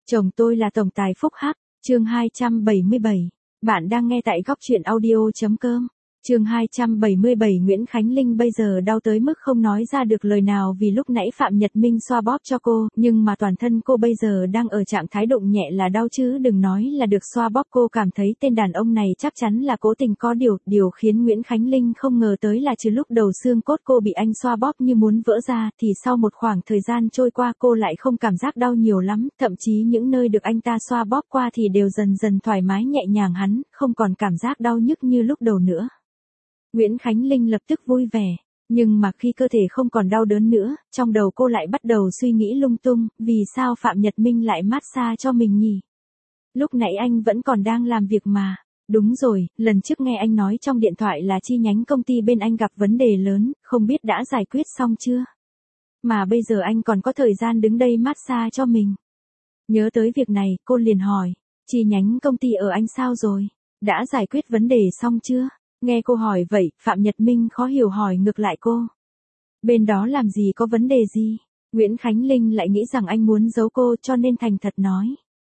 Chồng tôi là tổng tài Phúc Hắc, chương 277. Bạn đang nghe tại góc truyện audio.com. Chương 277 Nguyễn Khánh Linh bây giờ đau tới mức không nói ra được lời nào vì lúc nãy Phạm Nhật Minh xoa bóp cho cô, nhưng mà toàn thân cô bây giờ đang ở trạng thái đụng nhẹ là đau chứ đừng nói là được xoa bóp. Cô cảm thấy tên đàn ông này chắc chắn là cố tình có điều khiến Nguyễn Khánh Linh không ngờ tới là trừ lúc đầu xương cốt cô bị anh xoa bóp như muốn vỡ ra thì sau một khoảng thời gian trôi qua cô lại không cảm giác đau nhiều lắm, thậm chí những nơi được anh ta xoa bóp qua thì đều dần dần thoải mái nhẹ nhàng hắn, không còn cảm giác đau nhức như lúc đầu nữa. Nguyễn Khánh Linh lập tức vui vẻ, nhưng mà khi cơ thể không còn đau đớn nữa, trong đầu cô lại bắt đầu suy nghĩ lung tung, vì sao Phạm Nhật Minh lại massage cho mình nhỉ? Lúc nãy anh vẫn còn đang làm việc mà. Đúng rồi, lần trước nghe anh nói trong điện thoại là chi nhánh công ty bên anh gặp vấn đề lớn, không biết đã giải quyết xong chưa? Mà bây giờ anh còn có thời gian đứng đây massage cho mình. Nhớ tới việc này, cô liền hỏi, chi nhánh công ty ở anh sao rồi? Đã giải quyết vấn đề xong chưa? Nghe cô hỏi vậy, Phạm Nhật Minh khó hiểu hỏi ngược lại cô. Bên đó làm gì có vấn đề gì? Nguyễn Khánh Linh lại nghĩ rằng anh muốn giấu cô cho nên thành thật nói.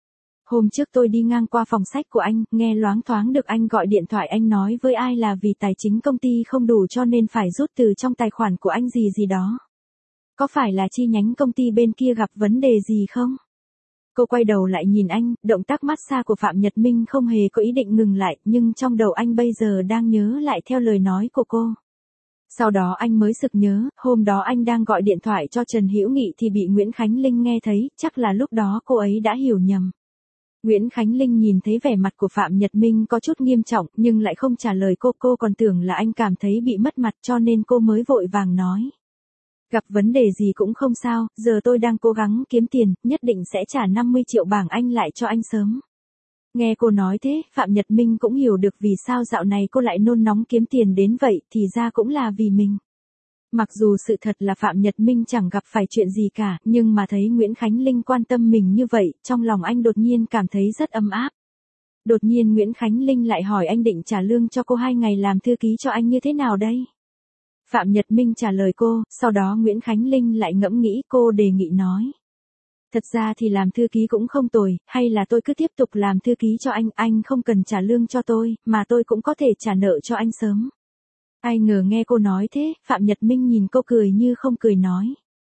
Hôm trước tôi đi ngang qua phòng sách của anh, nghe loáng thoáng được anh gọi điện thoại anh nói với ai là vì tài chính công ty không đủ cho nên phải rút từ trong tài khoản của anh gì đó. Có phải là chi nhánh công ty bên kia gặp vấn đề gì không? Cô quay đầu lại nhìn anh, động tác massage của Phạm Nhật Minh không hề có ý định ngừng lại, nhưng trong đầu anh bây giờ đang nhớ lại theo lời nói của cô. Sau đó anh mới sực nhớ, hôm đó anh đang gọi điện thoại cho Trần Hữu Nghị thì bị Nguyễn Khánh Linh nghe thấy, chắc là lúc đó cô ấy đã hiểu nhầm. Nguyễn Khánh Linh nhìn thấy vẻ mặt của Phạm Nhật Minh có chút nghiêm trọng, nhưng lại không trả lời cô còn tưởng là anh cảm thấy bị mất mặt cho nên cô mới vội vàng nói. Gặp vấn đề gì cũng không sao, giờ tôi đang cố gắng kiếm tiền, nhất định sẽ trả 50 triệu bảng Anh lại cho anh sớm. Nghe cô nói thế, Phạm Nhật Minh cũng hiểu được vì sao dạo này cô lại nôn nóng kiếm tiền đến vậy, thì ra cũng là vì mình. Mặc dù sự thật là Phạm Nhật Minh chẳng gặp phải chuyện gì cả, nhưng mà thấy Nguyễn Khánh Linh quan tâm mình như vậy, trong lòng anh đột nhiên cảm thấy rất ấm áp. Đột nhiên Nguyễn Khánh Linh lại hỏi anh định trả lương cho cô 2 ngày làm thư ký cho anh như thế nào đây? Phạm Nhật Minh trả lời cô, sau đó Nguyễn Khánh Linh lại ngẫm nghĩ cô đề nghị nói. Thật ra thì làm thư ký cũng không tồi, hay là tôi cứ tiếp tục làm thư ký cho anh không cần trả lương cho tôi, mà tôi cũng có thể trả nợ cho anh sớm. Ai ngờ nghe cô nói thế, Phạm Nhật Minh nhìn cô cười như không cười nói.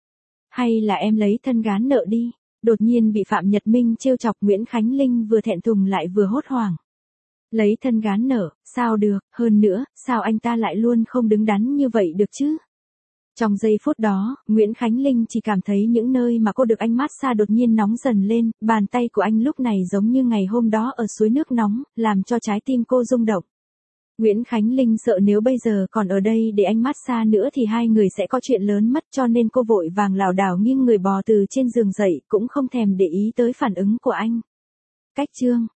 Hay là em lấy thân gán nợ đi, đột nhiên bị Phạm Nhật Minh trêu chọc Nguyễn Khánh Linh vừa thẹn thùng lại vừa hốt hoảng. Lấy thân gán nợ, sao được, hơn nữa, sao anh ta lại luôn không đứng đắn như vậy được chứ? Trong giây phút đó, Nguyễn Khánh Linh chỉ cảm thấy những nơi mà cô được anh massage đột nhiên nóng dần lên, bàn tay của anh lúc này giống như ngày hôm đó ở suối nước nóng, làm cho trái tim cô rung động. Nguyễn Khánh Linh sợ nếu bây giờ còn ở đây để anh massage nữa thì hai người sẽ có chuyện lớn mất cho nên cô vội vàng lảo đảo nghiêng người bò từ trên giường dậy cũng không thèm để ý tới phản ứng của anh. Cách chương